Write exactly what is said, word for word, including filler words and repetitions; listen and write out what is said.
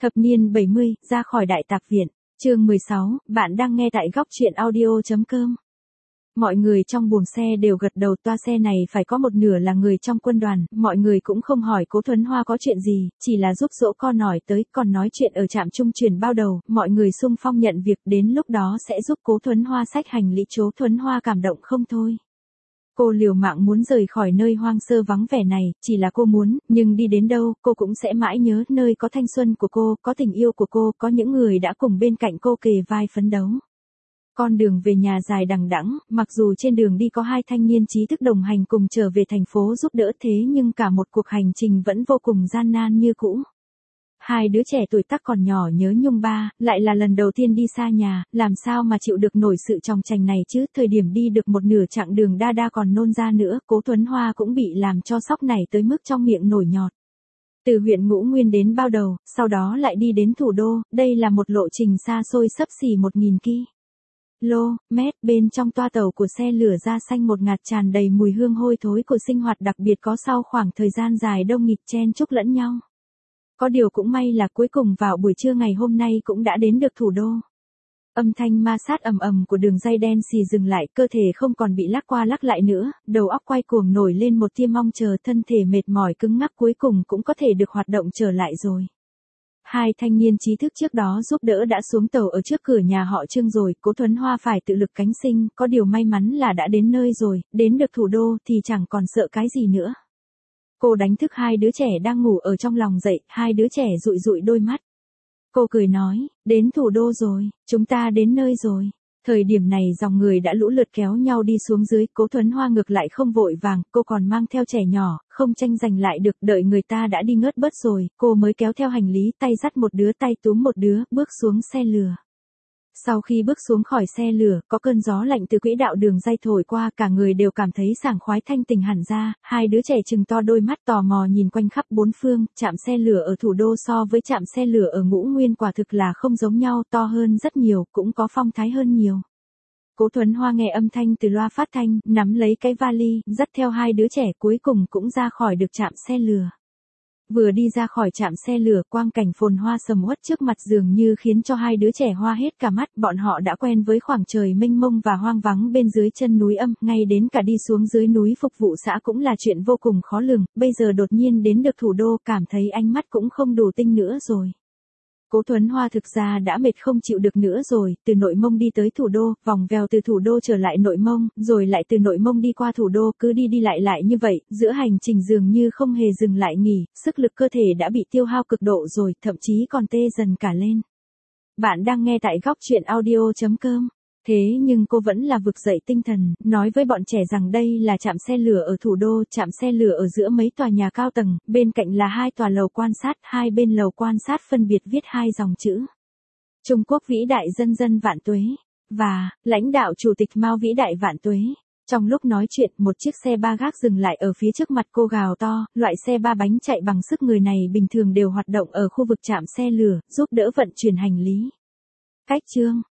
Thập niên bảy mươi, ra khỏi Đại Tạp Viện, chương mười sáu, bạn đang nghe tại góc truyện audio.com. Mọi người trong buồng xe đều gật đầu, toa xe này phải có một nửa là người trong quân đoàn, mọi người cũng không hỏi Cố Thuấn Hoa có chuyện gì, chỉ là giúp dỗ con nổi tới, còn nói chuyện ở trạm trung chuyển bao đầu, mọi người xung phong nhận việc, đến lúc đó sẽ giúp Cố Thuấn Hoa xách hành lý. Cố Thuấn Hoa cảm động không thôi. Cô liều mạng muốn rời khỏi nơi hoang sơ vắng vẻ này, chỉ là cô muốn, nhưng đi đến đâu, cô cũng sẽ mãi nhớ nơi có thanh xuân của cô, có tình yêu của cô, có những người đã cùng bên cạnh cô kề vai phấn đấu. Con đường về nhà dài đằng đẵng, mặc dù trên đường đi có hai thanh niên trí thức đồng hành cùng trở về thành phố giúp đỡ, thế nhưng cả một cuộc hành trình vẫn vô cùng gian nan như cũ. Hai đứa trẻ tuổi tác còn nhỏ nhớ nhung ba, lại là lần đầu tiên đi xa nhà, làm sao mà chịu được nổi sự chòng chành này chứ, thời điểm đi được một nửa chặng đường đa đa còn nôn ra nữa, Cố Thuấn Hoa cũng bị làm cho sốc này tới mức trong miệng nổi nhọt. Từ huyện Ngũ Nguyên đến Bao Đầu, sau đó lại đi đến thủ đô, đây là một lộ trình xa xôi sấp xỉ một nghìn ki lô mét, bên trong toa tàu của xe lửa da xanh một ngạt tràn đầy mùi hương hôi thối của sinh hoạt đặc biệt có sau khoảng thời gian dài đông nghịt chen chúc lẫn nhau. Có điều cũng may là cuối cùng vào buổi trưa ngày hôm nay cũng đã đến được thủ đô. Âm thanh ma sát ầm ầm của đường ray đen xì dừng lại, cơ thể không còn bị lắc qua lắc lại nữa, đầu óc quay cuồng nổi lên một tia mong chờ, thân thể mệt mỏi cứng ngắc cuối cùng cũng có thể được hoạt động trở lại rồi. Hai thanh niên trí thức trước đó giúp đỡ đã xuống tàu ở trước cửa nhà họ Trương rồi, Cố Thuấn Hoa phải tự lực cánh sinh, có điều may mắn là đã đến nơi rồi, đến được thủ đô thì chẳng còn sợ cái gì nữa. Cô đánh thức hai đứa trẻ đang ngủ ở trong lòng dậy, hai đứa trẻ dụi dụi đôi mắt. Cô cười nói, đến thủ đô rồi, chúng ta đến nơi rồi. Thời điểm này dòng người đã lũ lượt kéo nhau đi xuống dưới, Cố Thuấn Hoa ngược lại không vội vàng, cô còn mang theo trẻ nhỏ, không tranh giành lại được, đợi người ta đã đi ngớt bớt rồi, cô mới kéo theo hành lý, tay dắt một đứa tay túm một đứa, bước xuống xe lửa. Sau khi bước xuống khỏi xe lửa, có cơn gió lạnh từ quỹ đạo đường ray thổi qua, cả người đều cảm thấy sảng khoái thanh tình hẳn ra, hai đứa trẻ trừng to đôi mắt tò mò nhìn quanh khắp bốn phương, trạm xe lửa ở thủ đô so với trạm xe lửa ở Ngũ Nguyên quả thực là không giống nhau, to hơn rất nhiều, cũng có phong thái hơn nhiều. Cố Thuấn Hoa nghe âm thanh từ loa phát thanh, nắm lấy cái vali, dắt theo hai đứa trẻ cuối cùng cũng ra khỏi được trạm xe lửa. Vừa đi ra khỏi trạm xe lửa, quang cảnh phồn hoa sầm uất trước mặt dường như khiến cho hai đứa trẻ hoa hết cả mắt, bọn họ đã quen với khoảng trời mênh mông và hoang vắng bên dưới chân núi âm, ngay đến cả đi xuống dưới núi phục vụ xã cũng là chuyện vô cùng khó lường, bây giờ đột nhiên đến được thủ đô, cảm thấy ánh mắt cũng không đủ tinh nữa rồi. Cố Thuấn Hoa thực ra đã mệt không chịu được nữa rồi, từ Nội Mông đi tới thủ đô, vòng vèo từ thủ đô trở lại Nội Mông, rồi lại từ Nội Mông đi qua thủ đô, cứ đi đi lại lại như vậy, giữa hành trình dường như không hề dừng lại nghỉ, sức lực cơ thể đã bị tiêu hao cực độ rồi, thậm chí còn tê dần cả lên. Bạn đang nghe tại góc truyện audio.com. Thế nhưng cô vẫn là vực dậy tinh thần, nói với bọn trẻ rằng đây là trạm xe lửa ở thủ đô, trạm xe lửa ở giữa mấy tòa nhà cao tầng, bên cạnh là hai tòa lầu quan sát, hai bên lầu quan sát phân biệt viết hai dòng chữ. Trung Quốc vĩ đại dân dân vạn tuế, và, lãnh đạo Chủ tịch Mao vĩ đại vạn tuế. Trong lúc nói chuyện, một chiếc xe ba gác dừng lại ở phía trước mặt cô gào to, loại xe ba bánh chạy bằng sức người này bình thường đều hoạt động ở khu vực trạm xe lửa, giúp đỡ vận chuyển hành lý. Cách chương